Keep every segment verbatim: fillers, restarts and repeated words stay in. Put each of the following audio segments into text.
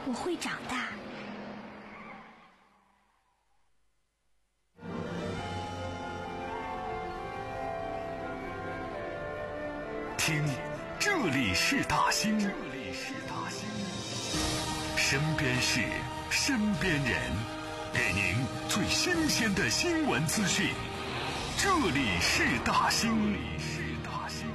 我会长大。 听，这里是大兴，这里是大兴，身边事，身边人，给您最新鲜的新闻资讯。这里是大兴，这里是大兴。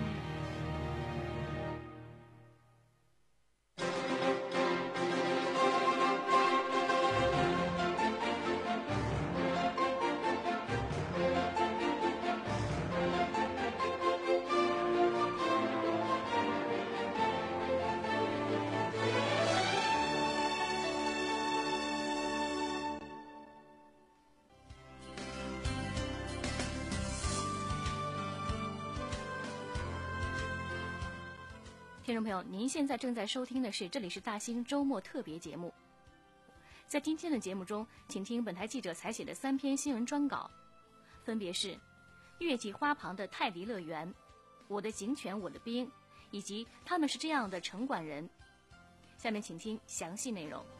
听众朋友，您现在正在收听的是这里是大兴周末特别节目。在今天的节目中，请听本台记者采写的三篇新闻专稿，分别是月季花旁的泰迪乐园、我的警犬我的兵，以及他们是这样的城管人。下面请听详细内容。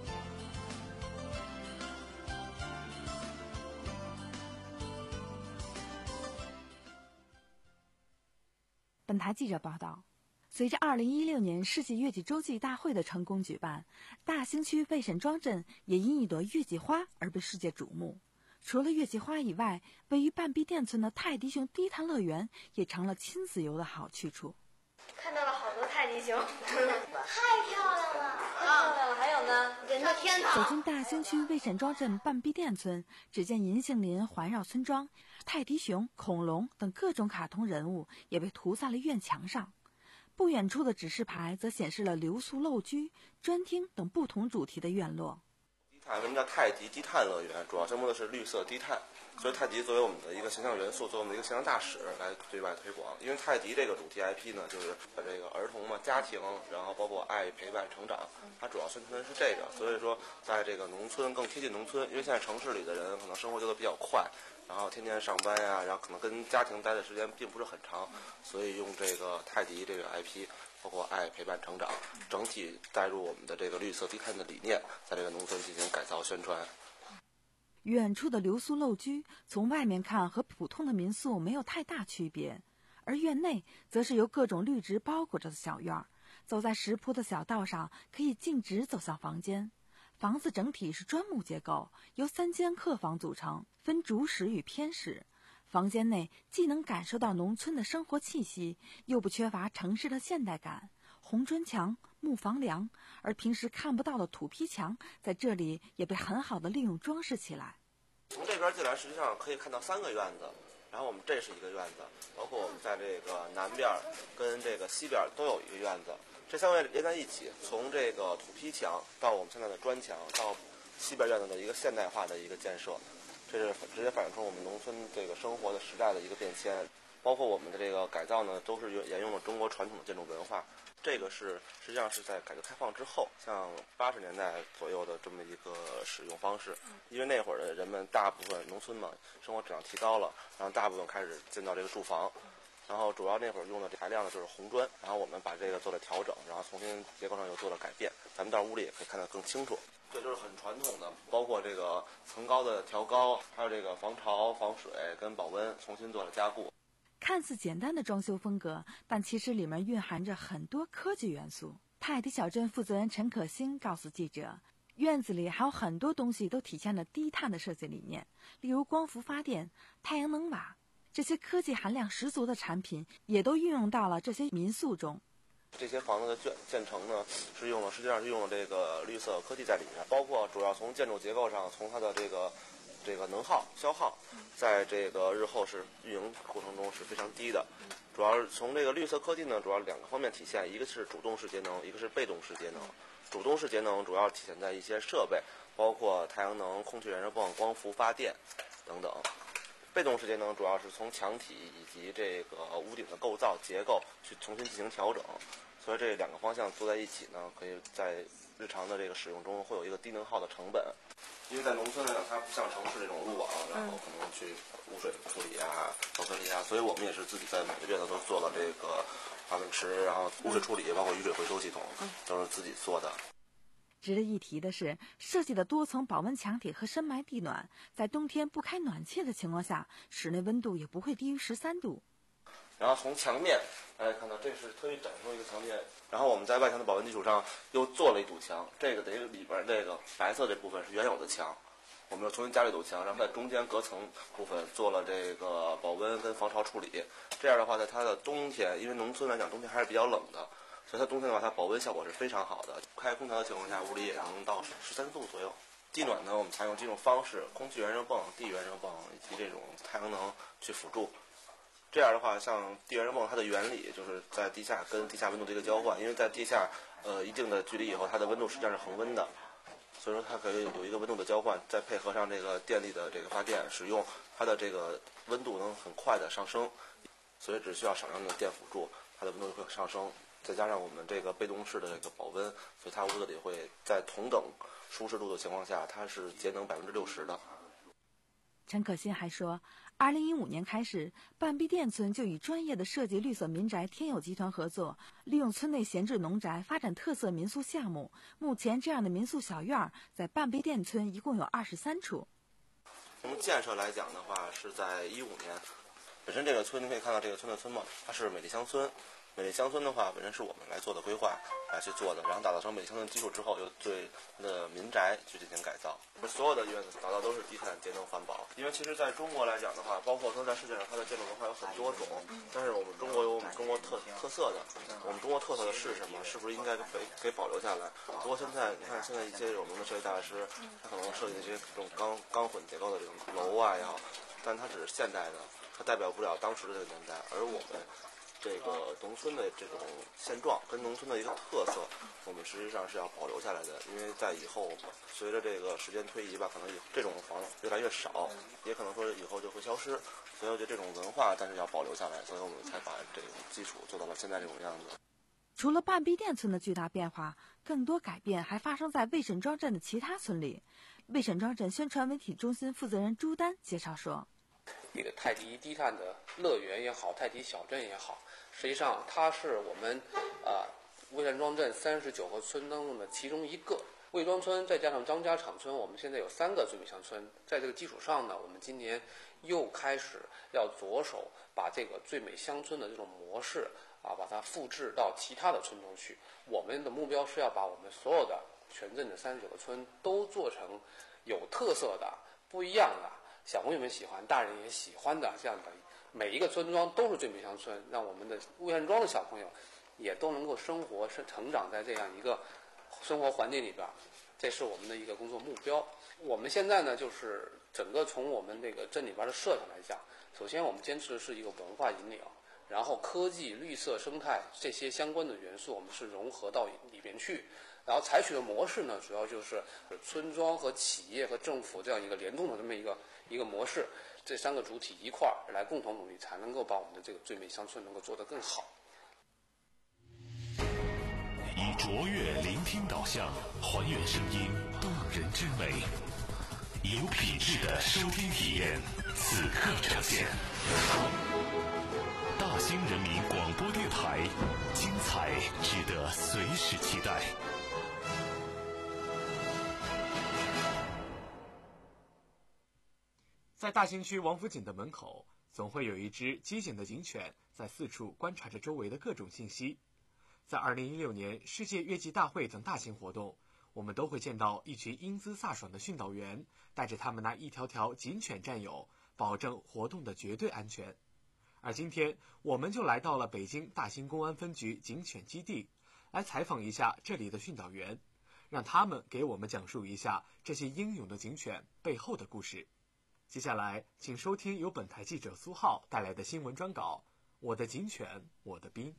本台记者报道，随着二零一六年世界月季洲际大会的成功举办，大兴区魏沈庄镇也因一朵月季花而被世界瞩目。除了月季花以外，位于半壁店村的泰迪熊低碳乐园也成了亲子游的好去处。 看到了好多泰迪熊， 太漂亮了！ 太漂亮了！还有呢，人的天堂。 走进大兴区魏沈庄镇半壁店村，只见银杏林环绕村庄，泰迪熊、恐龙等各种卡通人物也被涂在了院墙上。不远处的指示牌则显示了留宿陋居、专厅等不同主题的院落。 低碳为什么叫泰迪低碳乐园？主要招募的是绿色低碳，所以泰迪作为我们的一个形象元素，作为我们的一个形象大使来对外推广。因为泰迪这个主题 I P 呢，就是这个儿童嘛、家庭，然后包括爱、陪伴、成长，它主要宣传的是这个。所以说，在这个农村更贴近农村，因为现在城市里的人可能生活节奏比较快，然后天天上班呀，然后可能跟家庭待的时间并不是很长，所以用这个泰迪这个 I P， 包括爱、陪伴、成长，整体带入我们的这个绿色低碳的理念，在这个农村进行改造宣传。 远处的留宿陋居，从外面看和普通的民宿没有太大区别，而院内则是由各种绿植包裹着的小院儿。走在石铺的小道上，可以径直走向房间。房子整体是砖木结构，由三间客房组成，分主室与偏室。房间内既能感受到农村的生活气息，又不缺乏城市的现代感。红砖墙、木房梁，而平时看不到的土坯墙，在这里也被很好的利用装饰起来。 从这边进来，实际上可以看到三个院子，然后我们这是一个院子，包括我们在这个南边跟这个西边都有一个院子，这三个院连在一起，从这个土坯墙到我们现在的砖墙，到西边院子的一个现代化的一个建设，这是直接反映出我们农村这个生活的时代的一个变迁。包括我们的这个改造呢，都是沿用了中国传统的建筑文化。这个是实际上是在改革开放之后，像八十年代左右的这么一个使用方式。因为那会儿的人们大部分农村嘛，生活质量提高了，然后大部分开始建造这个住房，然后主要那会儿用的材料呢就是红砖，然后我们把这个做了调整，然后重新结构上又做了改变。咱们到屋里也可以看得更清楚。这就是很传统的，包括这个层高的调高，还有这个防潮、防水跟保温重新做了加固。 看似简单的装修风格，但其实里面蕴含着很多科技元素。泰迪小镇负责人陈可辛告诉记者，院子里还有很多东西都体现了低碳的设计理念，例如光伏发电、太阳能瓦，这些科技含量十足的产品也都运用到了这些民宿中。 这些房子的建建成呢，是用了实际上是用了这个绿色科技在里面，包括主要从建筑结构上，从它的这个这个能耗消耗，在这个日后是运营过程中是非常低的。主要是从这个绿色科技呢，主要两个方面体现，一个是主动式节能，一个是被动式节能。主动式节能主要体现在一些设备，包括太阳能、空气燃烧棒、光伏发电等等。被动式节能主要是从墙体以及这个屋顶的构造结构去重新进行调整，所以这两个方向做在一起呢，可以在日常的这个使用中会有一个低能耗的成本。因为在农村来讲，它不像城市这种路网，然后可能去污水处理啊、保存理啊，所以我们也是自己在每个院子都做了这个化粪池，然后污水处理，包括雨水回收系统，都是自己做的。 值得一提的是，设计的多层保温墙体和深埋地暖，在冬天不开暖气的情况下，室内温度也不会低于十三度。 然后从墙面大家看到，这是特意展出一个墙面，然后我们在外墙的保温基础上又做了一堵墙，这个等于里边这个白色这部分是原有的墙，我们又重新加了一堵墙，然后在中间隔层部分做了这个保温跟防潮处理。这样的话，在它的冬天，因为农村来讲冬天还是比较冷的，所以它冬天的话，它保温效果是非常好的。开空调的情况下，屋里也能到十三度左右。地暖呢，我们采用几种方式：空气原热泵、地原热泵以及这种太阳能去辅助。这样的话，像地原热泵，它的原理就是在地下跟地下温度的一个交换，因为在地下呃一定的距离以后，它的温度实际上是恒温的，所以说它可以有一个温度的交换，再配合上这个电力的这个发电使用，它的这个温度能很快的上升，所以只需要少量的电辅助，它的温度会上升。再加上我们这个被动式的这个保温，所以它屋子里会在同等舒适度的情况下，它是节能百分之六十的。 陈可辛还说，二零一五年开始，半壁店村就与专业的设计绿色民宅天友集团合作，利用村内闲置农宅发展特色民宿项目。目前，这样的民宿小院在半壁店村一共有二十三处。 从建设来讲的话，是在一五年，本身这个村你可以看到这个村的村貌，它是美丽乡村。美丽乡村的话，本身是我们来做的规划来去做的，然后打造成美丽乡村基础之后，又对它的民宅去进行改造。所有的院子打造都是低碳、节能、环保。因为其实在中国来讲的话，包括说在世界上，它的建筑文化有很多种，但是我们中国有我们中国特特色的，我们中国特色的是什么？是不是应该被给保留下来？不过现在你看，现在一些有名的设计大师，他可能设计一些这种钢钢混结构的这种楼啊也好，但它只是现代的，它代表不了当时的这个年代，而我们这个农村的这种现状跟农村的一个特色，我们实际上是要保留下来的。因为在以后随着这个时间推移吧，可能以这种房越来越少，也可能说以后就会消失。所以我觉得这种文化，但是要保留下来，所以我们才把这种基础做到了现在这种样子。 除了半壁店村的巨大变化，更多改变还发生在魏沈庄镇的其他村里。魏沈庄镇宣传媒体中心负责人朱丹介绍说， 这个泰迪低碳的乐园也好，泰迪小镇也好，实际上它是我们呃魏沈庄镇三十九个村当中的其中一个。魏庄村再加上张家场村，我们现在有三个最美乡村。在这个基础上呢，我们今年又开始要着手把这个最美乡村的这种模式啊，把它复制到其他的村中去。我们的目标是要把我们所有的全镇的三十九个村都做成有特色的、不一样的，小朋友们喜欢，大人也喜欢的这样的，每一个村庄都是最美乡村，让我们的魏沈庄的小朋友也都能够生活、成长在这样一个生活环境里边，这是我们的一个工作目标。我们现在呢，就是整个从我们这个镇里边的设想来讲，首先我们坚持的是一个文化引领，然后科技、绿色、生态这些相关的元素，我们是融合到里边去。然后采取的模式呢，主要就是村庄和企业和政府这样一个联动的这么一个一个模式，这三个主体一块儿来共同努力，才能够把我们的这个最美乡村能够做得更好。 以卓越聆听导向，还原声音动人之美，有品质的收听体验，此刻呈现。大兴人民广播电台，精彩值得随时期待。 在大兴区王府井的门口，总会有一只机警的警犬在四处观察着周围的各种信息。在二零一六年世界月季大会等大型活动，我们都会见到一群英姿飒爽的训导员带着他们那一条条警犬战友，保证活动的绝对安全。而今天我们就来到了北京大兴公安分局警犬基地，来采访一下这里的训导员，让他们给我们讲述一下这些英勇的警犬背后的故事。接下来请收听由本台记者苏浩带来的新闻专稿，我的警犬我的兵。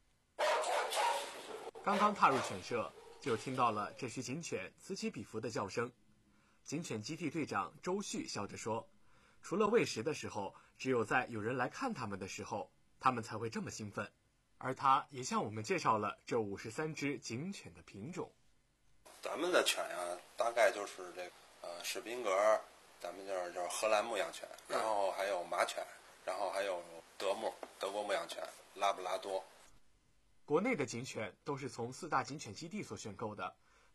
刚刚踏入犬舍，就听到了这群警犬此起彼伏的叫声。警犬基地队长周旭笑着说，除了喂食的时候，只有在有人来看他们的时候，他们才会这么兴奋。而他也向我们介绍了这五十三只警犬的品种。 咱们的犬呀，大概就是这个呃史宾格，咱们就是就是荷兰牧羊犬，然后还有马犬，然后还有德牧德国牧羊犬，拉布拉多。 国内的警犬都是从四大警犬基地所选购的，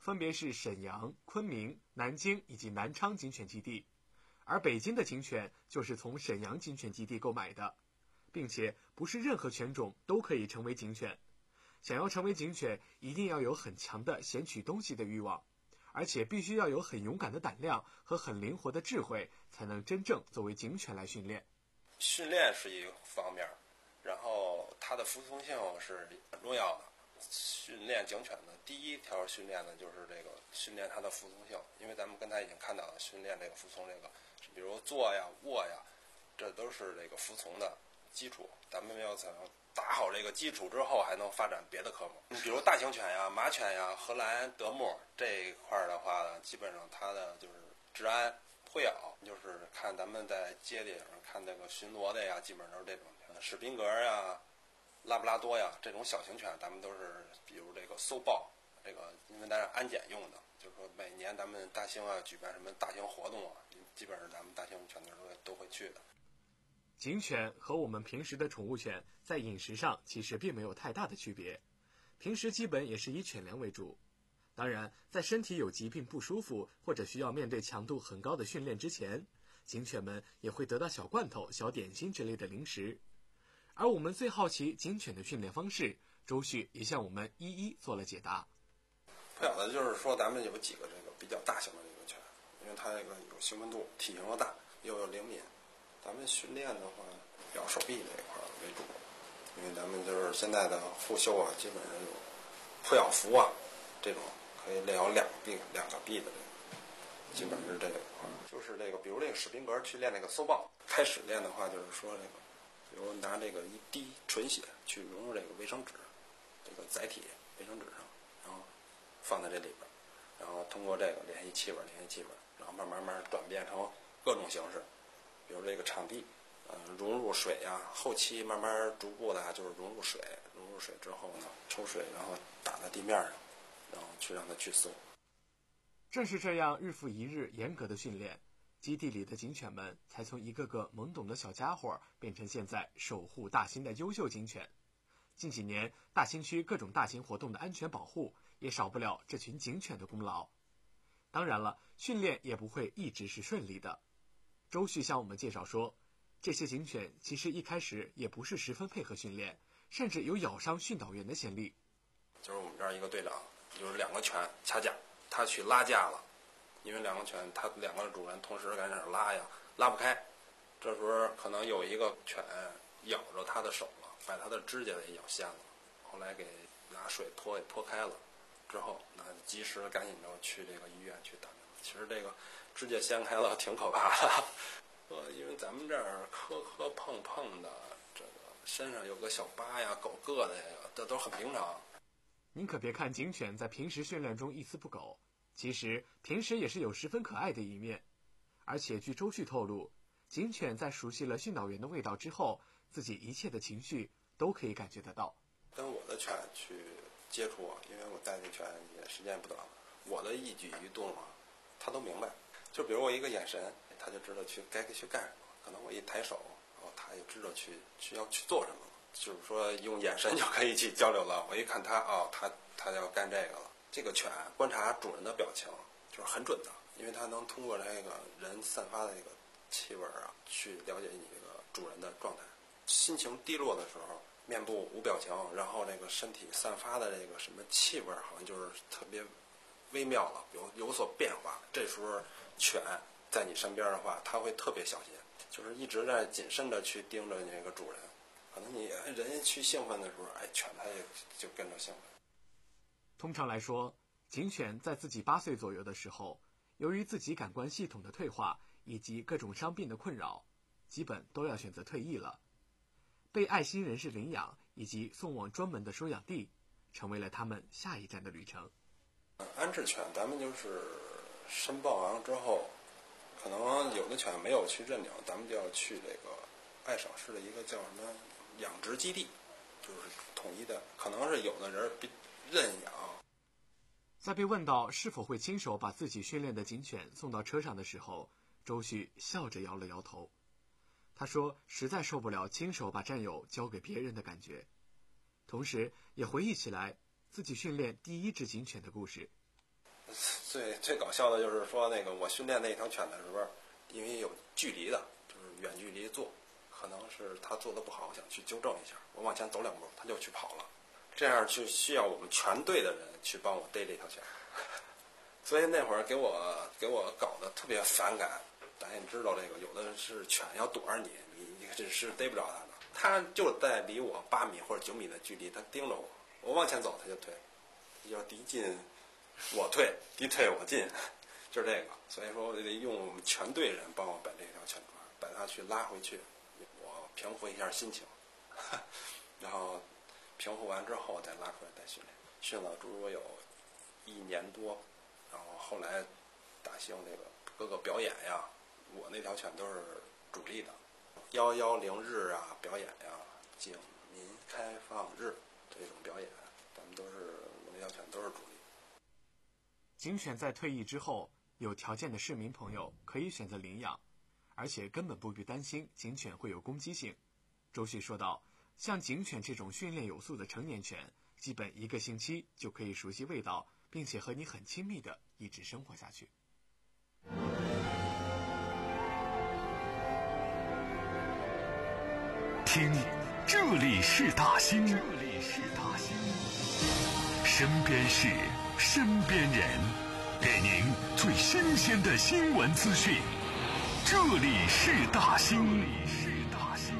分别是沈阳、昆明、南京以及南昌警犬基地，而北京的警犬就是从沈阳警犬基地购买的，并且不是任何犬种都可以成为警犬。想要成为警犬，一定要有很强的衔取东西的欲望，而且必须要有很勇敢的胆量和很灵活的智慧，才能真正作为警犬来训练。 训练是一个方面，然后它的服从性是很重要的。训练警犬的第一条训练呢，就是这个训练它的服从性，因为咱们刚才已经看到了，训练这个服从这个，比如坐呀、卧呀，这都是这个服从的基础。咱们要想打好这个基础之后，还能发展别的科目。你比如大型犬呀、马犬呀、荷兰德牧这一块的话呢，基本上它的就是治安、会咬，就是看咱们在街里上看这个巡逻的呀，基本上都是这种史宾格呀、拉布拉多呀这种小型犬，咱们都是比如这个搜报，这个因为咱是安检用的，就是说每年咱们大兴啊举办什么大型活动啊，基本上咱们大兴犬队都会去的。 警犬和我们平时的宠物犬在饮食上其实并没有太大的区别，平时基本也是以犬粮为主。当然，在身体有疾病不舒服或者需要面对强度很高的训练之前，警犬们也会得到小罐头、小点心之类的零食。而我们最好奇警犬的训练方式，周旭也向我们一一做了解答。 不晓得就是说咱们有几个这个比较大型的这个犬，因为它这个有兴奋度，体型又大，又有灵敏。咱们训练的话，要手臂这一块为主，因为咱们就是现在的护袖啊，基本上有扑咬服啊，这种可以练好两臂、两个臂的这个，基本是这个一块。就是这个，比如这个史宾格去练那个搜报，开始练的话，就是说这个，比如拿这个一滴纯血去融入这个卫生纸，这个载体卫生纸上，然后放在这里边，然后通过这个联系气味，联系气味，然后慢慢慢转变成各种形式。比如这个场地，呃，融入水呀、啊，后期慢慢逐步的，就是融入水，融入水之后呢，抽水，然后打在地面上，然后去让它去搜。 正是这样日复一日严格的训练，基地里的警犬们才从一个个懵懂的小家伙变成现在守护大兴的优秀警犬。近几年，大兴区各种大型活动的安全保护也少不了这群警犬的功劳。当然了，训练也不会一直是顺利的。周旭向我们介绍说，这些警犬其实一开始也不是十分配合训练，甚至有咬伤训导员的先例。 就是我们这儿一个队长，就是两个犬掐架，他去拉架了，因为两个犬，他两个主人同时在那儿拉呀，拉不开，这时候可能有一个犬咬着他的手了，把他的指甲给咬陷了，后来给拿水泼给泼开了，之后那及时赶紧就去这个医院去打。其实这个指甲掀开了挺可怕的，呃，因为咱们这儿磕磕碰碰的，这个身上有个小疤呀、狗硌的呀，这都很平常。 您可别看警犬在平时训练中一丝不苟，其实平时也是有十分可爱的一面。而且据周旭透露，警犬在熟悉了训导员的味道之后，自己一切的情绪都可以感觉得到。 跟我的犬去接触啊，因为我带这犬也时间不短了，我的一举一动啊，他都明白。就比如我一个眼神，他就知道去该去干什么。可能我一抬手，哦，他也知道去去要去做什么。就是说用眼神就可以去交流了。我一看他，哦，他他要干这个了。这个犬观察主人的表情就是很准的，因为它能通过这个人散发的这个气味啊，去了解你这个主人的状态。心情低落的时候，面部无表情，然后这个身体散发的这个什么气味，好像就是特别微妙了，有有所变化。这时候犬在你身边的话，它会特别小心，就是一直在谨慎的去盯着那个主人。可能你人去兴奋的时候，哎，犬它也就跟着兴奋。 通常来说，警犬在自己八岁左右的时候，由于自己感官系统的退化以及各种伤病的困扰，基本都要选择退役了。被爱心人士领养以及送往专门的收养地，成为了他们下一站的旅程。 安置犬咱们就是申报完之后，可能有的犬没有去认领，咱们就要去这个爱省市的一个叫什么养殖基地，就是统一的，可能是有的人认养。 在被问到是否会亲手把自己训练的警犬送到车上的时候，周旭笑着摇了摇头。他说实在受不了亲手把战友交给别人的感觉，同时也回忆起来自己训练第一只警犬的故事。 最最搞笑的就是说，那个我训练那条犬的时候，因为有距离的，就是远距离做，可能是他做的不好，我想去纠正一下，我往前走两步，他就去跑了，这样就需要我们全队的人去帮我逮这条犬，所以那会儿给我给我搞得特别反感。咱也知道这个，有的是犬要躲着你，你你这是逮不着它的，它就在离我八米或者九米的距离，它盯着我，我往前走它就退，要敌进我退，敌退我进，就是这个。所以说我得用我们全队人帮我把这条犬抓，把它去拉回去，我平复一下心情，然后平复完之后再拉出来再训练。训了猪有一年多，然后后来大兴这个各个表演呀，我那条犬都是主力的，幺幺零日啊表演呀，警民开放日这种表演，咱们都是我那条犬都是主力。 警犬在退役之后，有条件的市民朋友可以选择领养，而且根本不必担心警犬会有攻击性。周旭说道，像警犬这种训练有素的成年犬，基本一个星期就可以熟悉味道，并且和你很亲密的一直生活下去。 听，这里是大兴，这里是大兴，身边事，身边人，给您最新鲜的新闻资讯。这里是大兴，这里是大兴。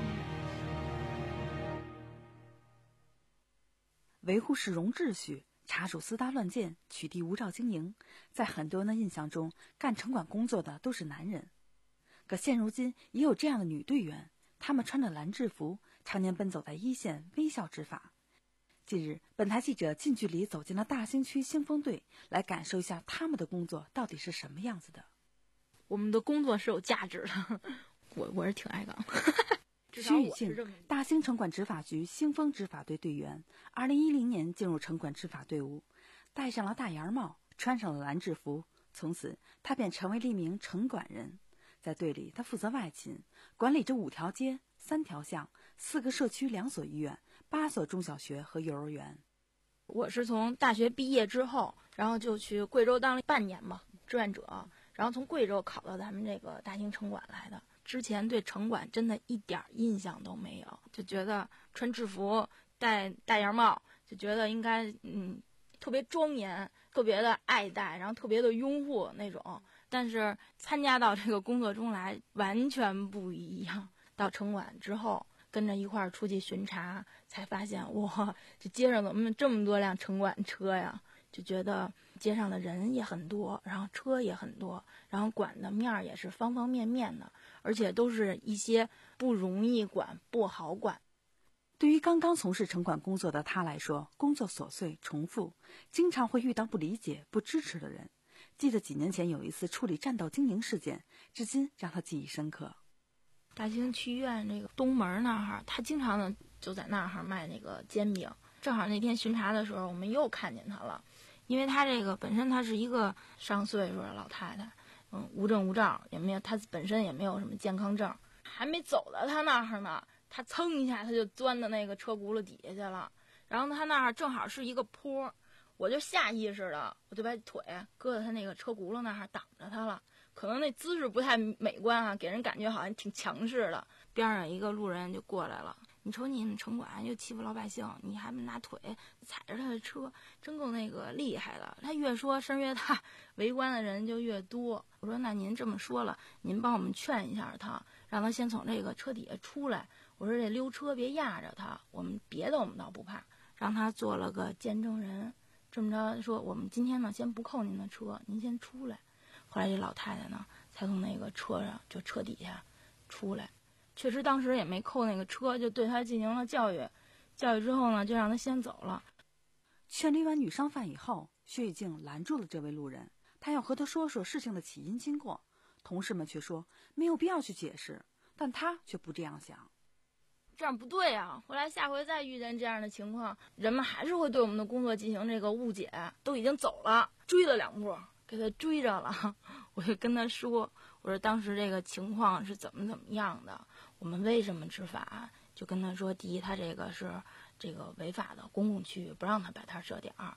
维护市容秩序，查处私搭乱建，取缔无照经营，在很多人的印象中，干城管工作的都是男人。可现如今也有这样的女队员，她们穿着蓝制服，常年奔走在一线，微笑执法。近日，本台记者近距离走进了大兴区兴丰队，来感受一下他们的工作到底是什么样子的。 我们的工作是有价值的，我我是挺爱岗。 徐雨静，大兴城管执法局兴丰执法队队员，二零一零年进入城管执法队伍，戴上了大檐帽，穿上了蓝制服，从此他便成为了一名城管人。在队里，他负责外勤，管理着五条街、三条巷、四个社区、两所医院、八所中小学和幼儿园。 我是从大学毕业之后，然后就去贵州当了半年嘛，志愿者，然后从贵州考到咱们这个大兴城管来的。之前对城管真的一点印象都没有，就觉得穿制服、戴大檐帽，就觉得应该嗯特别庄严、特别的爱戴，然后特别的拥护那种。但是参加到这个工作中来，完全不一样。到城管之后，跟着一块儿出去巡查，才发现哇，这街上怎么这么多辆城管车呀？就觉得街上的人也很多，然后车也很多，然后管的面儿也是方方面面的，而且都是一些不容易管、不好管。 对于刚刚从事城管工作的他来说，工作琐碎重复，经常会遇到不理解、不支持的人。记得几年前有一次处理占道经营事件，至今让他记忆深刻。 大兴区医院这个东门那儿，他经常呢就在那儿卖那个煎饼。正好那天巡查的时候，我们又看见他了，因为他这个本身他是一个上岁数的老太太，嗯，无证无照，也没有，他本身也没有什么健康证，还没走到他那儿呢，他噌一下他就钻到那个车轱辘底下去了，然后他那儿正好是一个坡。我就下意识的，我就把腿搁在他那个车轱辘那儿挡着他了，可能那姿势不太美观啊，给人感觉好像挺强势的。边上一个路人就过来了，你瞅你们城管又欺负老百姓，你还拿腿踩着他的车，真够那个厉害的。他越说声越大，围观的人就越多。我说那您这么说了，您帮我们劝一下他，让他先从这个车底下出来。我说这溜车别压着他，我们别的我们倒不怕，让他做了个见证人。这么着说，我们今天呢先不扣您的车，您先出来。后来这老太太呢才从那个车上就车底下出来，确实当时也没扣那个车，就对她进行了教育。教育之后呢，就让她先走了。 劝离完女商贩以后，薛雨静拦住了这位路人，她要和他说说事情的起因经过。同事们却说没有必要去解释，但她却不这样想。 这样不对啊！后来下回再遇见这样的情况，人们还是会对我们的工作进行这个误解。都已经走了，追了两步，给他追着了。我就跟他说，我说当时这个情况是怎么怎么样的，我们为什么执法？就跟他说，第一，他这个是这个违法的公共区域，不让他摆摊设点儿；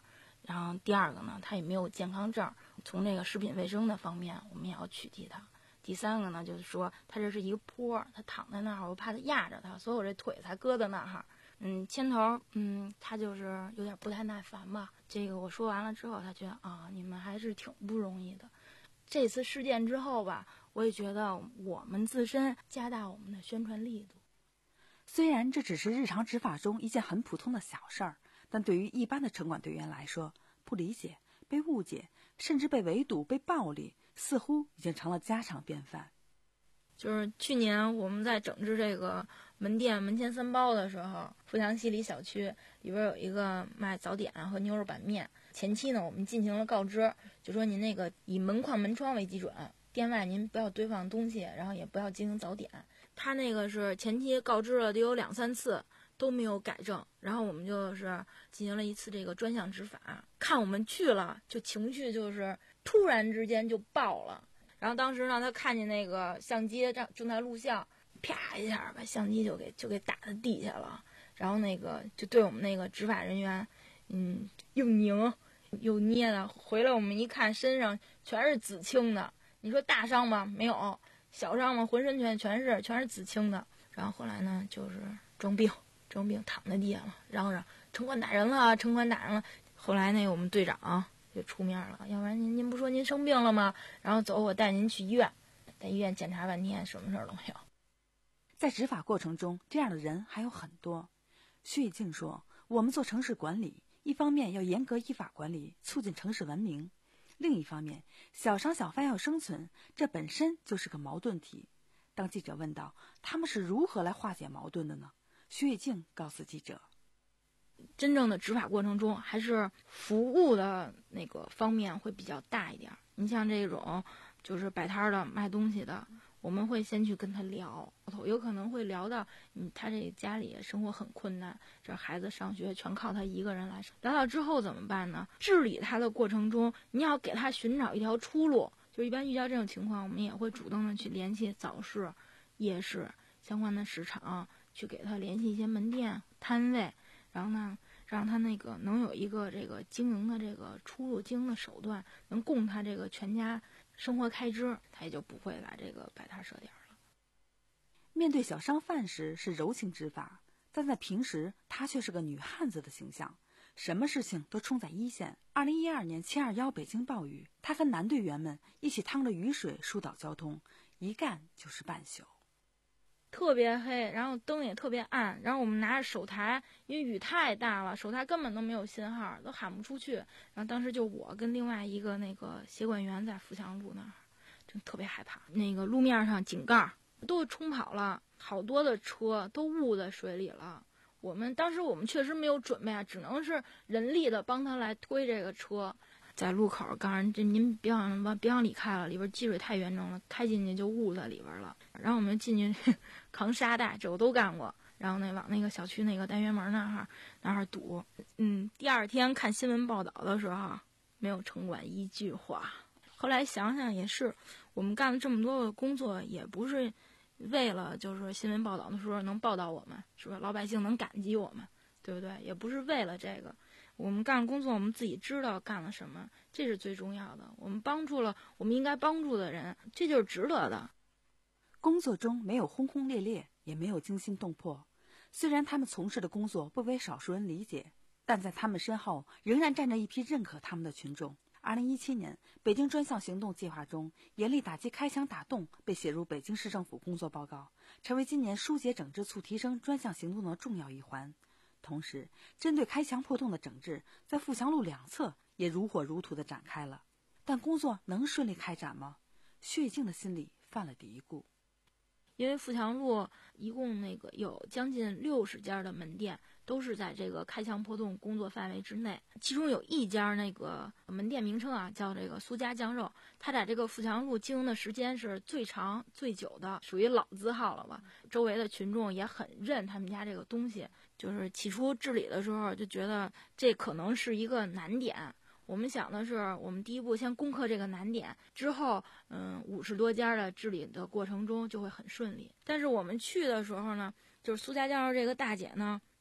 然后第二个呢，他也没有健康证，从这个食品卫生的方面我们也要取缔他。第三个呢，就是说他这是一个坡，他躺在那儿，我怕他压着他，所以我这腿才搁在那儿。嗯，牵头，嗯，他就是有点不太耐烦吧。这个我说完了之后，他觉得啊，你们还是挺不容易的。这次事件之后吧，我也觉得我们自身加大我们的宣传力度。 虽然这只是日常执法中一件很普通的小事儿，但对于一般的城管队员来说，不理解、被误解，甚至被围堵、被暴力，似乎已经成了家常便饭。 就是去年我们在整治这个门店门前三包的时候，富强西里小区里边有一个卖早点和牛肉板面。前期呢，我们进行了告知，就说您那个以门框门窗为基准，店外您不要堆放东西，然后也不要进行早点。他那个是前期告知了得有两三次都没有改正，然后我们就是进行了一次这个专项执法，看我们去了就情绪就是突然之间就爆了。然后当时呢，他看见那个相机正正在录像，啪一下把相机就给就给打在地下了，然后那个就对我们那个执法人员，嗯，又拧又捏的。回来我们一看，身上全是紫青的。你说大伤吗？没有。小伤吗？浑身全全是全是紫青的。然后后来呢，就是装病装病躺在地下了，嚷嚷城管打人了，城管打人了。后来那个我们队长就出面了，要不然您您不说您生病了吗？然后走，我带您去医院，在医院检查半天，什么事儿都没有。 在执法过程中，这样的人还有很多。徐以静说，我们做城市管理，一方面要严格依法管理，促进城市文明，另一方面小商小贩要生存，这本身就是个矛盾体。当记者问到他们是如何来化解矛盾的呢？徐以静告诉记者， 真正的执法过程中，还是服务的那个方面会比较大一点。你像这种就是摆摊的卖东西的，我们会先去跟他聊，有可能会聊到嗯，他这家里生活很困难，这孩子上学全靠他一个人来。聊到之后怎么办呢？治理他的过程中，你要给他寻找一条出路。就一般遇到这种情况，我们也会主动的去联系早市、夜市相关的市场，去给他联系一些门店摊位，然后呢，让他那个能有一个这个经营的这个出路、经营的手段，能供他这个全家生活开支，他也就不会来这个摆摊设点了。 面对小商贩时是柔情执法，但在平时他却是个女汉子的形象，什么事情都冲在一线。二零一二年七二一北京暴雨，他跟男队员们一起趟着雨水疏导交通，一干就是半宿。 特别黑，然后灯也特别暗，然后我们拿着手台，因为雨太大了，手台根本都没有信号，都喊不出去。然后当时就我跟另外一个那个协管员在富强路那儿，真特别害怕。那个路面上井盖都冲跑了，好多的车都误在水里了。我们当时我们确实没有准备啊，只能是人力的帮他来推这个车。在路口告诉人，这您别往别往里开了，里边积水太严重了，开进去就误在里边了。然后我们进去扛沙袋，这我都干过。然后那往那个小区那个单元门那儿那儿堵。嗯，第二天看新闻报道的时候，没有城管一句话。后来想想也是，我们干了这么多的工作，也不是为了就是新闻报道的时候能报道我们，是吧？老百姓能感激我们，对不对？也不是为了这个。我们干工作，我们自己知道干了什么，这是最重要的。我们帮助了我们应该帮助的人，这就是值得的。 工作中没有轰轰烈烈，也没有惊心动魄。虽然他们从事的工作不为少数人理解，但在他们身后仍然站着一批认可他们的群众。二零一七年，北京专项行动计划中，严厉打击开墙打洞被写入北京市政府工作报告，成为今年疏解整治促提升专项行动的重要一环。同时，针对开墙破洞的整治，在富强路两侧也如火如荼地展开了。但工作能顺利开展吗？薛以静的心里犯了嘀咕。 因为富强路一共那个有将近六十家的门店，都是在这个开墙破洞工作范围之内。其中有一家那个门店名称啊，叫这个苏家酱肉，它在这个富强路经营的时间是最长最久的，属于老字号了吧。周围的群众也很认他们家这个东西。就是起初治理的时候就觉得这可能是一个难点。我们想的是，我们第一步先攻克这个难点，之后，嗯，五十多家的治理的过程中就会很顺利。但是我们去的时候呢，就是苏家酱肉这个大姐呢，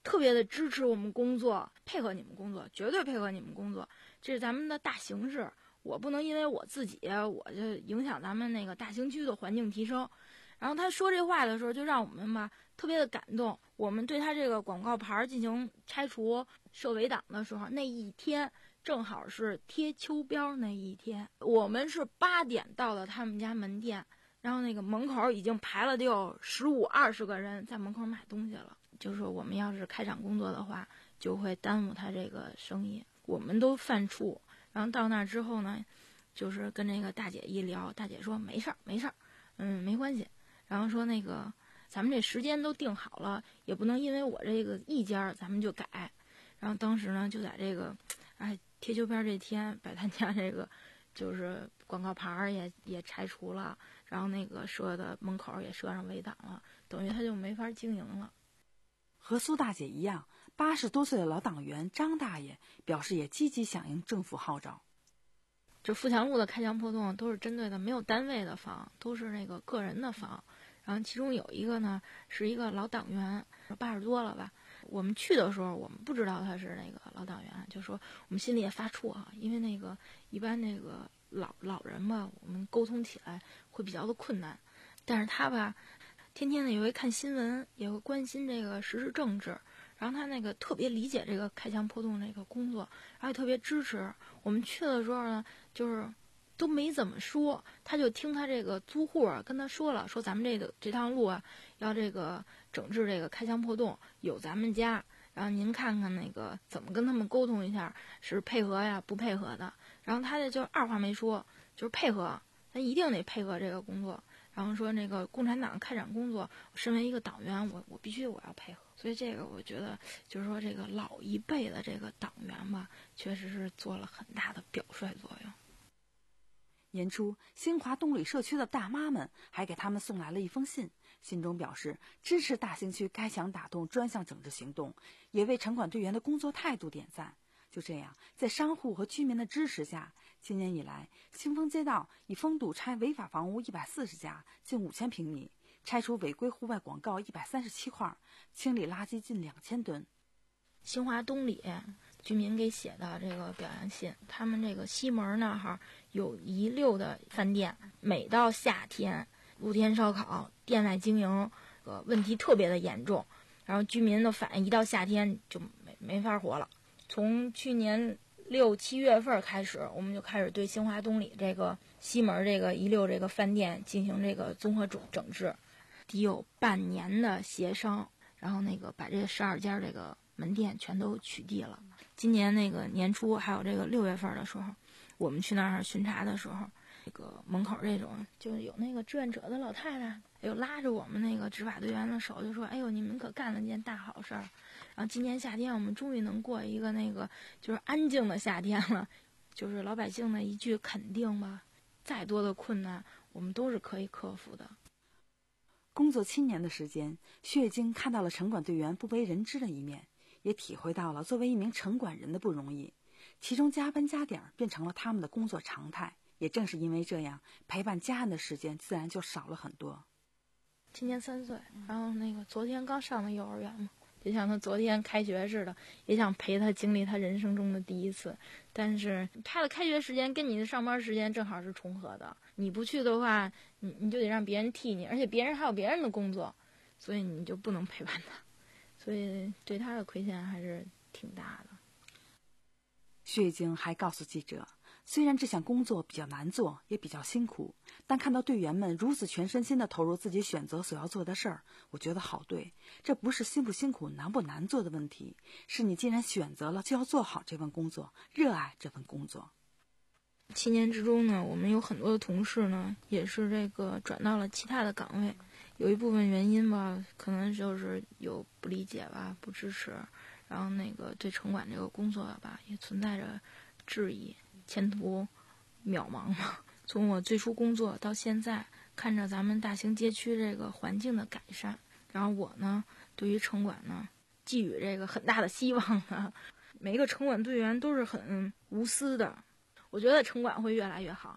特别的支持我们工作，配合你们工作，绝对配合你们工作，这是咱们的大形势。我不能因为我自己，我就影响咱们那个大兴区的环境提升。然后他说这话的时候，就让我们吧特别的感动。我们对他这个广告牌进行拆除、设围挡的时候，那一天正好是贴秋膘那一天，我们是八点到了他们家门店，然后那个门口已经排了得有十五二十个人在门口买东西了。就是说我们要是开展工作的话，就会耽误他这个生意，我们都犯怵。然后到那之后呢，就是跟那个大姐一聊，大姐说没事儿没事儿，嗯没关系。然后说那个咱们这时间都定好了，也不能因为我这个意见咱们就改。然后当时呢就在这个哎贴秋膘这天，把他家这个就是广告牌也也拆除了，然后那个设的门口也设上围挡了，等于他就没法经营了。 和苏大姐一样，八十多岁的老党员张大爷表示也积极响应政府号召。 这富强路的开墙破洞都是针对的没有单位的房，都是那个个人的房。然后其中有一个呢是一个老党员，八十多了吧。我们去的时候，我们不知道他是那个老党员，就说我们心里也发怵啊，因为那个一般那个老老人吧，我们沟通起来会比较的困难。但是他吧，天天的也会看新闻，也会关心这个时事政治。然后他那个特别理解这个开墙破洞这个工作，然后特别支持。我们去的时候呢，就是都没怎么说，他就听他这个租户啊跟他说了，说咱们这个这趟路啊要这个整治这个开墙破洞，有咱们家，然后您看看那个怎么跟他们沟通一下，是配合呀不配合的。然后他这就二话没说，就是配合，咱一定得配合这个工作。然后说那个共产党开展工作，我身为一个党员，我我必须我要配合。所以这个我觉得就是说这个老一辈的这个党员吧，确实是做了很大的表率作用。 年初，新华东里社区的大妈们还给他们送来了一封信，信中表示支持大兴区开墙打洞专项整治行动，也为城管队员的工作态度点赞。就这样，在商户和居民的支持下，今年以来，新丰街道已封堵拆违法房屋一百四十家，近五千平米，拆除违规户外广告一百三十七块，清理垃圾近两千吨。 新华东里居民给写的这个表扬信，他们这个西门那哈有一溜的饭店，每到夏天露天烧烤、店外经营，呃问题特别的严重。然后居民的反应，一到夏天就没没法活了。从去年六七月份开始，我们就开始对新华东里这个西门这个一溜这个饭店进行这个综合整整治，得有半年的协商，然后那个把这十二家这个门店全都取缔了。今年那个年初还有这个六月份的时候，我们去那儿巡查的时候，这个门口这种就有那个志愿者的老太太，哎呦拉着我们那个执法队员的手，就说：“哎呦，你们可干了件大好事儿。”然后今年夏天我们终于能过一个那个就是安静的夏天了，就是老百姓的一句肯定吧，再多的困难我们都是可以克服的。 工作七年的时间，薛月晶看到了城管队员不为人知的一面，也体会到了作为一名城管人的不容易，其中加班加点变成了他们的工作常态。也正是因为这样，陪伴家人的时间自然就少了很多。 今年三岁，然后那个昨天刚上的幼儿园嘛，就像他昨天开学似的，也想陪他经历他人生中的第一次。但是他的开学时间跟你的上班时间正好是重合的，你不去的话，你你就得让别人替你，而且别人还有别人的工作，所以你就不能陪伴他，所以对他的亏欠还是挺大的。 薛月晶还告诉记者，虽然这项工作比较难做，也比较辛苦，但看到队员们如此全身心地投入自己选择所要做的事儿，我觉得好对。这不是辛不辛苦、难不难做的问题，是你既然选择了，就要做好这份工作，热爱这份工作。 七年之中呢，我们有很多的同事呢，也是这个转到了其他的岗位，有一部分原因吧，可能就是有不理解吧、不支持，然后那个对城管这个工作吧，也存在着质疑。前途渺茫嘛。从我最初工作到现在，看着咱们大兴街区这个环境的改善，然后我呢对于城管呢寄予这个很大的希望呢。每一个城管队员都是很无私的，我觉得城管会越来越好。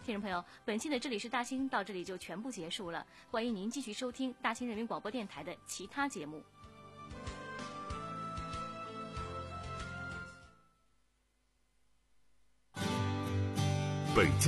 听众朋友，本期的这里是大兴到这里就全部结束了，欢迎您继续收听大兴人民广播电台的其他节目。 北京